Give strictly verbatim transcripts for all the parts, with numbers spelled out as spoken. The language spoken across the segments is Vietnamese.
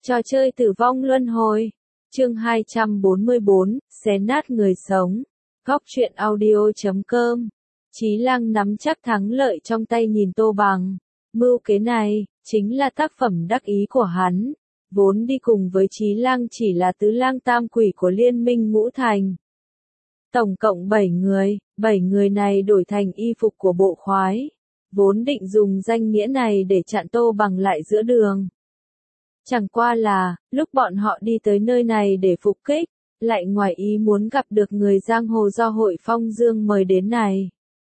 Trò chơi tử vong luân hồi. Chương hai trăm bốn mươi bốn, xé nát người sống. Góc truyện audio chấm com. Chí Lăng nắm chắc thắng lợi trong tay nhìn Tô Bằng. Mưu kế này, chính là tác phẩm đắc ý của hắn. Vốn đi cùng với Chí Lăng chỉ là tứ lang tam quỷ của Liên minh Ngũ Thành. Tổng cộng bảy người, bảy người này đổi thành y phục của bộ khoái. Vốn định dùng danh nghĩa này để chặn Tô Bằng lại giữa đường. Chẳng qua là, lúc bọn họ đi tới nơi này để phục kích, lại ngoài ý muốn gặp được người giang hồ do hội Phong Dương mời đến này.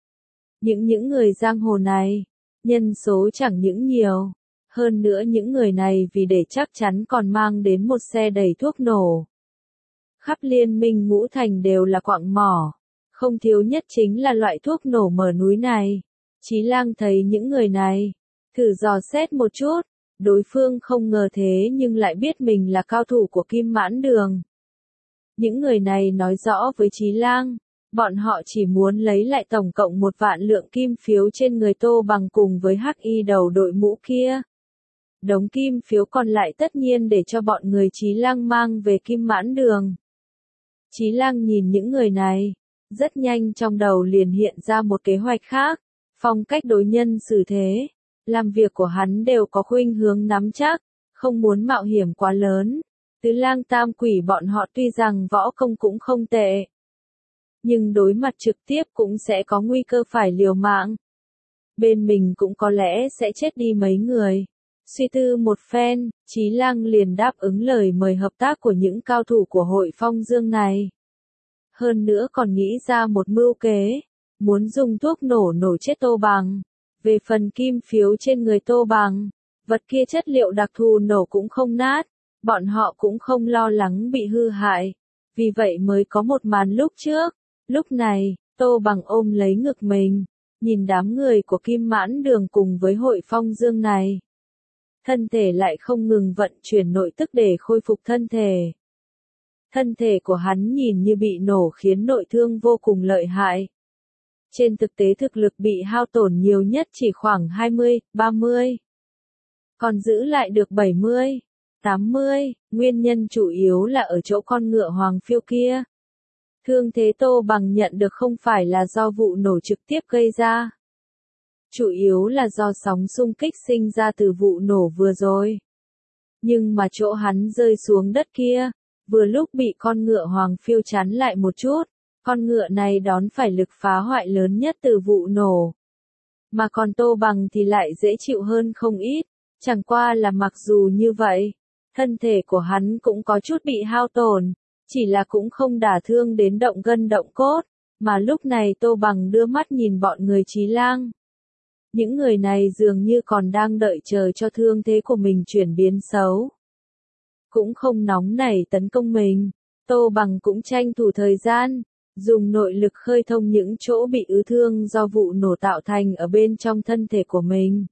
Những những người giang hồ này, nhân số chẳng những nhiều, hơn nữa những người này vì để chắc chắn còn mang đến một xe đầy thuốc nổ. Khắp Liên minh Ngũ Thành đều là quặng mỏ, không thiếu nhất chính là loại thuốc nổ mở núi này. Chí Lang thấy những người này, thử dò xét một chút. Đối phương không ngờ thế nhưng lại biết mình là cao thủ của Kim Mãn Đường. Những người này nói rõ với Chí Lang, bọn họ chỉ muốn lấy lại tổng cộng một vạn lượng kim phiếu trên người Tô Bằng cùng với hắc y đầu đội mũ kia. Đống kim phiếu còn lại tất nhiên để cho bọn người Chí Lang mang về Kim Mãn Đường. Chí Lang nhìn những người này, rất nhanh trong đầu liền hiện ra một kế hoạch khác, phong cách đối nhân xử thế. Làm việc của hắn đều có khuynh hướng nắm chắc, không muốn mạo hiểm quá lớn. Tứ lang tam quỷ bọn họ tuy rằng võ công cũng không tệ, nhưng đối mặt trực tiếp cũng sẽ có nguy cơ phải liều mạng. Bên mình cũng có lẽ sẽ chết đi mấy người. Suy tư một phen, Chí Lang liền đáp ứng lời mời hợp tác của những cao thủ của hội Phong Dương này. Hơn nữa còn nghĩ ra một mưu kế, muốn dùng thuốc nổ nổ chết Tô Bằng. Về phần kim phiếu trên người Tô Bằng, vật kia chất liệu đặc thù nổ cũng không nát, bọn họ cũng không lo lắng bị hư hại, vì vậy mới có một màn lúc trước. Lúc này, Tô Bằng ôm lấy ngực mình, nhìn đám người của Kim Mãn Đường cùng với hội Phong Dương này. Thân thể lại không ngừng vận chuyển nội tức để khôi phục thân thể. Thân thể của hắn nhìn như bị nổ khiến nội thương vô cùng lợi hại. Trên thực tế thực lực bị hao tổn nhiều nhất chỉ khoảng hai mươi, ba mươi. Còn giữ lại được bảy mươi, tám mươi, nguyên nhân chủ yếu là ở chỗ con ngựa hoàng phiêu kia. Thương thế Tô Bằng nhận được không phải là do vụ nổ trực tiếp gây ra. Chủ yếu là do sóng xung kích sinh ra từ vụ nổ vừa rồi. Nhưng mà chỗ hắn rơi xuống đất kia, vừa lúc bị con ngựa hoàng phiêu chắn lại một chút. Con ngựa này đón phải lực phá hoại lớn nhất từ vụ nổ. Mà còn Tô Bằng thì lại dễ chịu hơn không ít, chẳng qua là mặc dù như vậy, thân thể của hắn cũng có chút bị hao tổn, chỉ là cũng không đả thương đến động gân động cốt, mà lúc này Tô Bằng đưa mắt nhìn bọn người Chí Lang. Những người này dường như còn đang đợi chờ cho thương thế của mình chuyển biến xấu. Cũng không nóng nảy tấn công mình, Tô Bằng cũng tranh thủ thời gian. Dùng nội lực khơi thông những chỗ bị ứ thương do vụ nổ tạo thành ở bên trong thân thể của mình.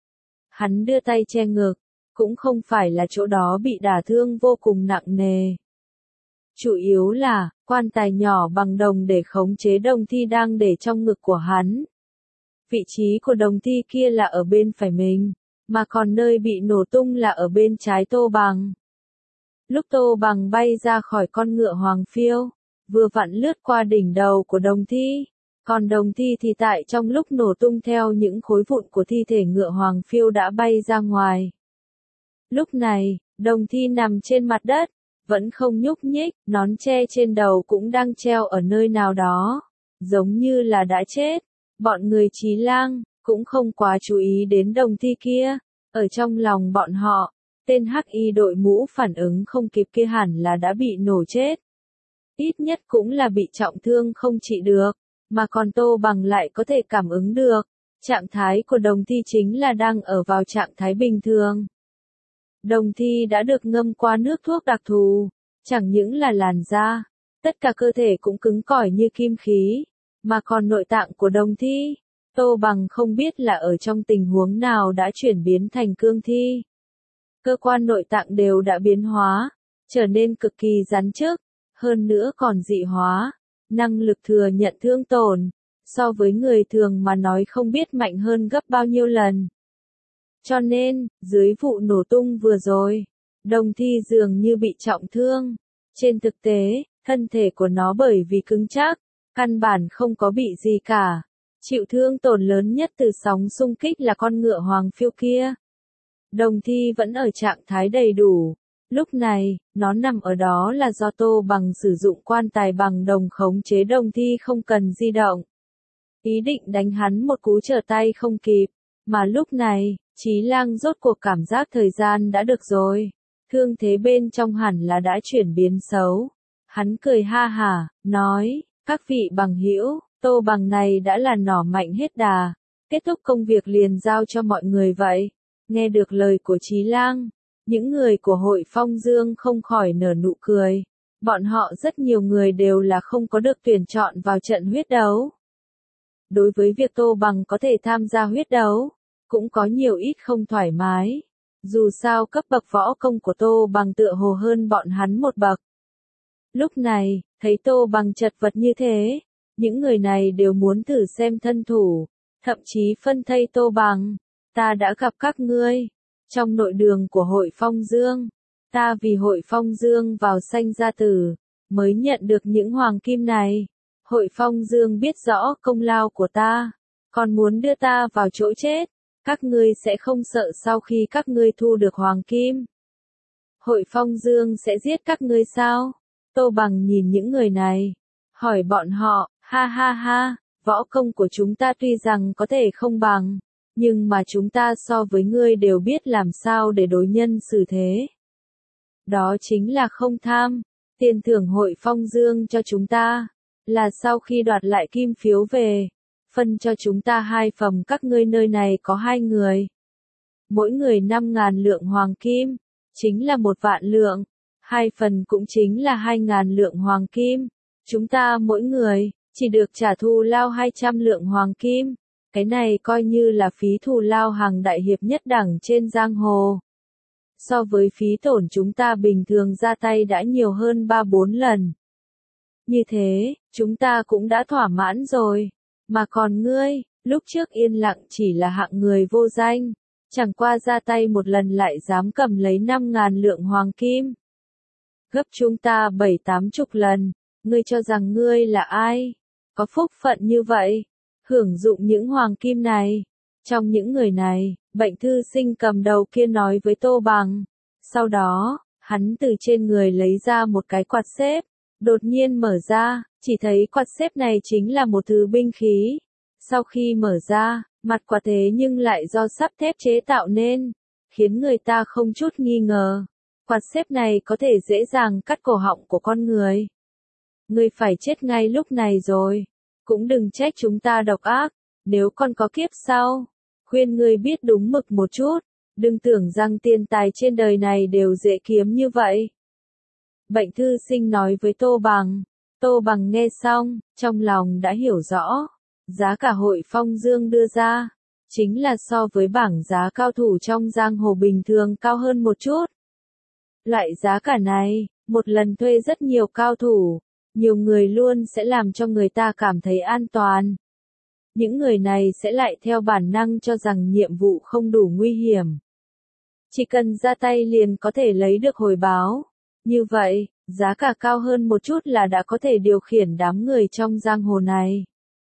Hắn đưa tay che ngực, cũng không phải là chỗ đó bị đả thương vô cùng nặng nề. Chủ yếu là, quan tài nhỏ bằng đồng để khống chế đồng thi đang để trong ngực của hắn. Vị trí của đồng thi kia là ở bên phải mình, mà còn nơi bị nổ tung là ở bên trái Tô Bằng. Lúc Tô Bằng bay ra khỏi con ngựa hoàng phiêu, vừa vặn lướt qua đỉnh đầu của đồng thi, còn đồng thi thì tại trong lúc nổ tung theo những khối vụn của thi thể ngựa hoàng phiêu đã bay ra ngoài. Lúc này, đồng thi nằm trên mặt đất, vẫn không nhúc nhích, nón che trên đầu cũng đang treo ở nơi nào đó, giống như là đã chết. Bọn người Chí Lang cũng không quá chú ý đến đồng thi kia, ở trong lòng bọn họ, tên hắc y đội mũ phản ứng không kịp kia hẳn là đã bị nổ chết. Ít nhất cũng là bị trọng thương không trị được, mà còn Tô Bằng lại có thể cảm ứng được. Trạng thái của đồng thi chính là đang ở vào trạng thái bình thường. Đồng thi đã được ngâm qua nước thuốc đặc thù, chẳng những là làn da, tất cả cơ thể cũng cứng cỏi như kim khí, mà còn nội tạng của đồng thi, Tô Bằng không biết là ở trong tình huống nào đã chuyển biến thành cương thi. Cơ quan nội tạng đều đã biến hóa, trở nên cực kỳ rắn chắc. Hơn nữa còn dị hóa, năng lực thừa nhận thương tổn, so với người thường mà nói không biết mạnh hơn gấp bao nhiêu lần. Cho nên, dưới vụ nổ tung vừa rồi, Đồng Thi dường như bị trọng thương. Trên thực tế, thân thể của nó bởi vì cứng chắc, căn bản không có bị gì cả. Chịu thương tổn lớn nhất từ sóng xung kích là con ngựa hoàng phiêu kia. Đồng Thi vẫn ở trạng thái đầy đủ. Lúc này, nó nằm ở đó là do Tô Bằng sử dụng quan tài bằng đồng khống chế Đồng Thi không cần di động. Ý định đánh hắn một cú trở tay không kịp, mà lúc này, Chí Lang rốt cuộc cảm giác thời gian đã được rồi. Thương thế bên trong hẳn là đã chuyển biến xấu. Hắn cười ha hả, nói, các vị bằng hữu, Tô Bằng này đã là nỏ mạnh hết đà. Kết thúc công việc liền giao cho mọi người vậy. Nghe được lời của Chí Lang, những người của hội Phong Dương không khỏi nở nụ cười. Bọn họ rất nhiều người đều là không có được tuyển chọn vào trận huyết đấu. Đối với việc Tô Bằng có thể tham gia huyết đấu, cũng có nhiều ít không thoải mái. Dù sao cấp bậc võ công của Tô Bằng tựa hồ hơn bọn hắn một bậc. Lúc này, thấy Tô Bằng chật vật như thế, những người này đều muốn thử xem thân thủ, thậm chí phân thây Tô Bằng. Ta đã gặp các ngươi trong nội đường của hội Phong Dương. Ta vì hội Phong Dương vào sanh ra tử, mới nhận được những hoàng kim này. Hội Phong Dương biết rõ công lao của ta, còn muốn đưa ta vào chỗ chết. Các ngươi sẽ không sợ sau khi các ngươi thu được hoàng kim, hội Phong Dương sẽ giết các ngươi sao? Tô Bằng nhìn những người này, hỏi bọn họ, ha ha ha, võ công của chúng ta tuy rằng có thể không bằng, nhưng mà chúng ta so với ngươi đều biết làm sao để đối nhân xử thế. Đó chính là không tham. Tiền thưởng hội Phong Dương cho chúng ta, là sau khi đoạt lại kim phiếu về, phân cho chúng ta hai phẩm, các ngươi nơi này có hai người. Mỗi người năm ngàn lượng hoàng kim, chính là một vạn lượng. Hai phần cũng chính là hai ngàn lượng hoàng kim. Chúng ta mỗi người, chỉ được trả thù lao hai trăm lượng hoàng kim. Cái này coi như là phí thù lao hàng đại hiệp nhất đẳng trên giang hồ. So với phí tổn chúng ta bình thường ra tay đã nhiều hơn ba bốn lần. Như thế, chúng ta cũng đã thỏa mãn rồi. Mà còn ngươi, lúc trước yên lặng chỉ là hạng người vô danh, chẳng qua ra tay một lần lại dám cầm lấy năm ngàn lượng hoàng kim. Gấp chúng ta bảy tám chục lần, ngươi cho rằng ngươi là ai? Có phúc phận như vậy, hưởng dụng những hoàng kim này. Trong những người này, bệnh thư sinh cầm đầu kia nói với Tô Bằng. Sau đó, hắn từ trên người lấy ra một cái quạt xếp, đột nhiên mở ra, chỉ thấy quạt xếp này chính là một thứ binh khí. Sau khi mở ra, mặt quạt thế nhưng lại do sắt thép chế tạo nên, khiến người ta không chút nghi ngờ. Quạt xếp này có thể dễ dàng cắt cổ họng của con người. Ngươi phải chết ngay lúc này rồi. Cũng đừng trách chúng ta độc ác, nếu còn có kiếp sau. Khuyên ngươi biết đúng mực một chút, đừng tưởng rằng tiền tài trên đời này đều dễ kiếm như vậy. Bệnh thư sinh nói với Tô Bằng. Tô Bằng nghe xong, trong lòng đã hiểu rõ. Giá cả hội Phong Dương đưa ra, chính là so với bảng giá cao thủ trong giang hồ bình thường cao hơn một chút. Loại giá cả này, một lần thuê rất nhiều cao thủ, nhiều người luôn sẽ làm cho người ta cảm thấy an toàn. Những người này sẽ lại theo bản năng cho rằng nhiệm vụ không đủ nguy hiểm. Chỉ cần ra tay liền có thể lấy được hồi báo. Như vậy, giá cả cao hơn một chút là đã có thể điều khiển đám người trong giang hồ này.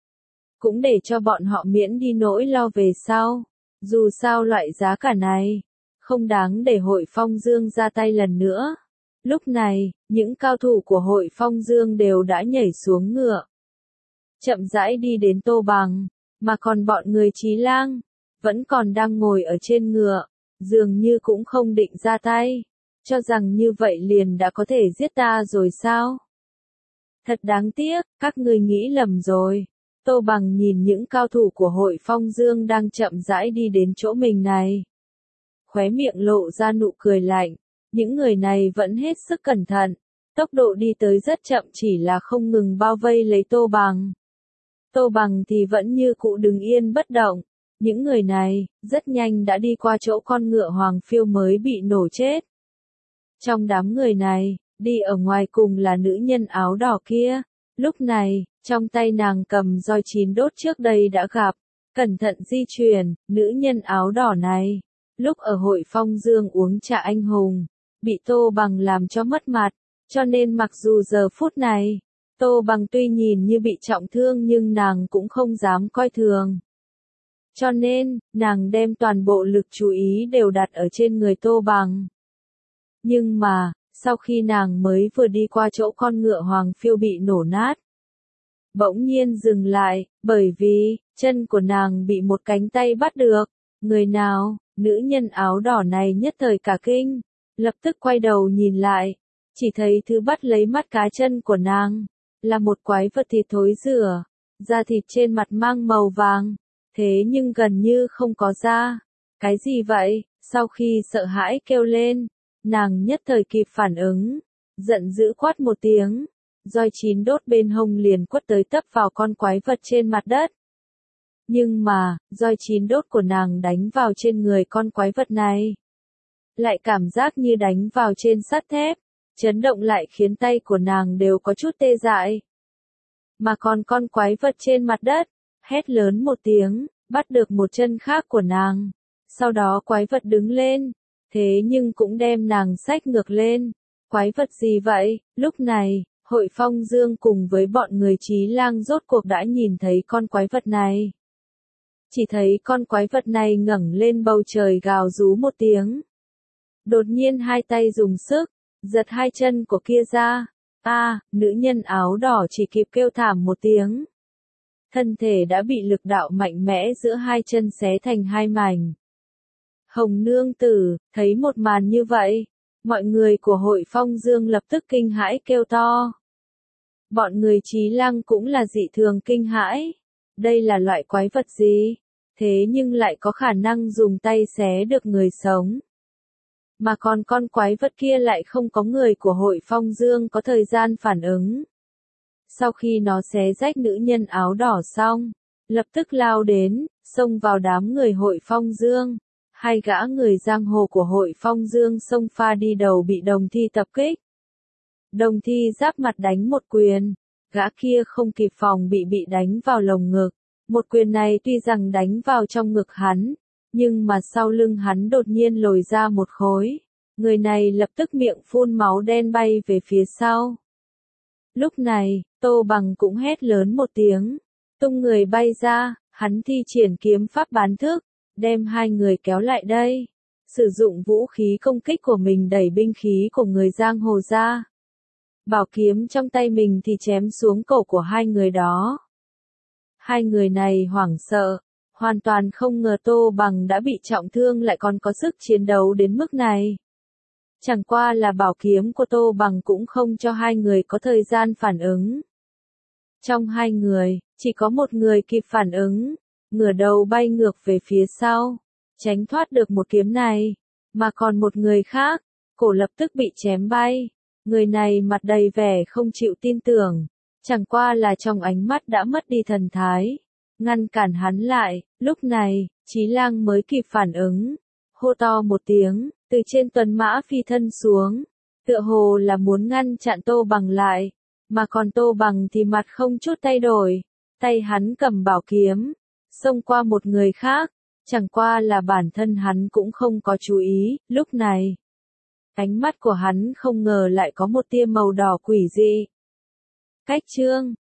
Cũng để cho bọn họ miễn đi nỗi lo về sau. Dù sao loại giá cả này, không đáng để hội Phong Dương ra tay lần nữa. Lúc này, những cao thủ của hội Phong Dương đều đã nhảy xuống ngựa. Chậm rãi đi đến Tô Bằng, mà còn bọn người Chí Lang, vẫn còn đang ngồi ở trên ngựa, dường như cũng không định ra tay, cho rằng như vậy liền đã có thể giết ta rồi sao? Thật đáng tiếc, các ngươi nghĩ lầm rồi. Tô Bằng nhìn những cao thủ của hội Phong Dương đang chậm rãi đi đến chỗ mình này. Khóe miệng lộ ra nụ cười lạnh, những người này vẫn hết sức cẩn thận, tốc độ đi tới rất chậm chỉ là không ngừng bao vây lấy Tô Bằng. Tô Bằng thì vẫn như cũ đứng yên bất động, những người này, rất nhanh đã đi qua chỗ con ngựa Hoàng Phiêu mới bị nổ chết. Trong đám người này, đi ở ngoài cùng là nữ nhân áo đỏ kia, lúc này, trong tay nàng cầm roi chín đốt trước đây đã gặp, cẩn thận di chuyển, nữ nhân áo đỏ này, lúc ở hội Phong Dương uống trà anh hùng, bị Tô Bằng làm cho mất mặt, cho nên mặc dù giờ phút này, Tô Bằng tuy nhìn như bị trọng thương nhưng nàng cũng không dám coi thường. Cho nên, nàng đem toàn bộ lực chú ý đều đặt ở trên người Tô Bằng. Nhưng mà, sau khi nàng mới vừa đi qua chỗ con ngựa hoàng phiêu bị nổ nát, bỗng nhiên dừng lại, bởi vì, chân của nàng bị một cánh tay bắt được. Người nào? Nữ nhân áo đỏ này nhất thời cả kinh, lập tức quay đầu nhìn lại, chỉ thấy thứ bắt lấy mắt cá chân của nàng, là một quái vật thịt thối rữa, da thịt trên mặt mang màu vàng, thế nhưng gần như không có da. Cái gì vậy? Sau khi sợ hãi kêu lên, nàng nhất thời kịp phản ứng, giận dữ quát một tiếng, roi chín đốt bên hông liền quất tới tấp vào con quái vật trên mặt đất. Nhưng mà, roi chín đốt của nàng đánh vào trên người con quái vật này, lại cảm giác như đánh vào trên sắt thép, chấn động lại khiến tay của nàng đều có chút tê dại. Mà còn con quái vật trên mặt đất, hét lớn một tiếng, bắt được một chân khác của nàng. Sau đó quái vật đứng lên, thế nhưng cũng đem nàng xách ngược lên. Quái vật gì vậy? Lúc này, Hội Phong Dương cùng với bọn người Chí Lang rốt cuộc đã nhìn thấy con quái vật này. Chỉ thấy con quái vật này ngẩng lên bầu trời gào rú một tiếng. Đột nhiên hai tay dùng sức, giật hai chân của kia ra. A, à, nữ nhân áo đỏ chỉ kịp kêu thảm một tiếng. Thân thể đã bị lực đạo mạnh mẽ giữa hai chân xé thành hai mảnh. Hồng nương tử, thấy một màn như vậy, mọi người của Hội Phong Dương lập tức kinh hãi kêu to. Bọn người Chí Lang cũng là dị thường kinh hãi. Đây là loại quái vật gì? Thế nhưng lại có khả năng dùng tay xé được người sống. Mà còn con quái vật kia lại không có người của Hội Phong Dương có thời gian phản ứng. Sau khi nó xé rách nữ nhân áo đỏ xong, lập tức lao đến, xông vào đám người Hội Phong Dương. Hai gã người giang hồ của Hội Phong Dương xông pha đi đầu bị Đồng Thi tập kích. Đồng Thi giáp mặt đánh một quyền, gã kia không kịp phòng bị bị đánh vào lồng ngực. Một quyền này tuy rằng đánh vào trong ngực hắn, nhưng mà sau lưng hắn đột nhiên lồi ra một khối. Người này lập tức miệng phun máu đen bay về phía sau. Lúc này, Tô Bằng cũng hét lớn một tiếng, tung người bay ra, hắn thi triển kiếm pháp bán thức, đem hai người kéo lại đây, sử dụng vũ khí công kích của mình đẩy binh khí của người giang hồ ra. Bảo kiếm trong tay mình thì chém xuống cổ của hai người đó. Hai người này hoảng sợ, hoàn toàn không ngờ Tô Bằng đã bị trọng thương lại còn có sức chiến đấu đến mức này. Chẳng qua là bảo kiếm của Tô Bằng cũng không cho hai người có thời gian phản ứng. Trong hai người, chỉ có một người kịp phản ứng, ngửa đầu bay ngược về phía sau, tránh thoát được một kiếm này, mà còn một người khác, cổ lập tức bị chém bay. Người này mặt đầy vẻ không chịu tin tưởng, chẳng qua là trong ánh mắt đã mất đi thần thái, ngăn cản hắn lại. Lúc này, Chí Lang mới kịp phản ứng, hô to một tiếng, từ trên tuần mã phi thân xuống, tựa hồ là muốn ngăn chặn Tô Bằng lại, mà còn Tô Bằng thì mặt không chút thay đổi, tay hắn cầm bảo kiếm, xông qua một người khác, chẳng qua là bản thân hắn cũng không có chú ý. Lúc này, ánh mắt của hắn không ngờ lại có một tia màu đỏ quỷ dị. Cách chương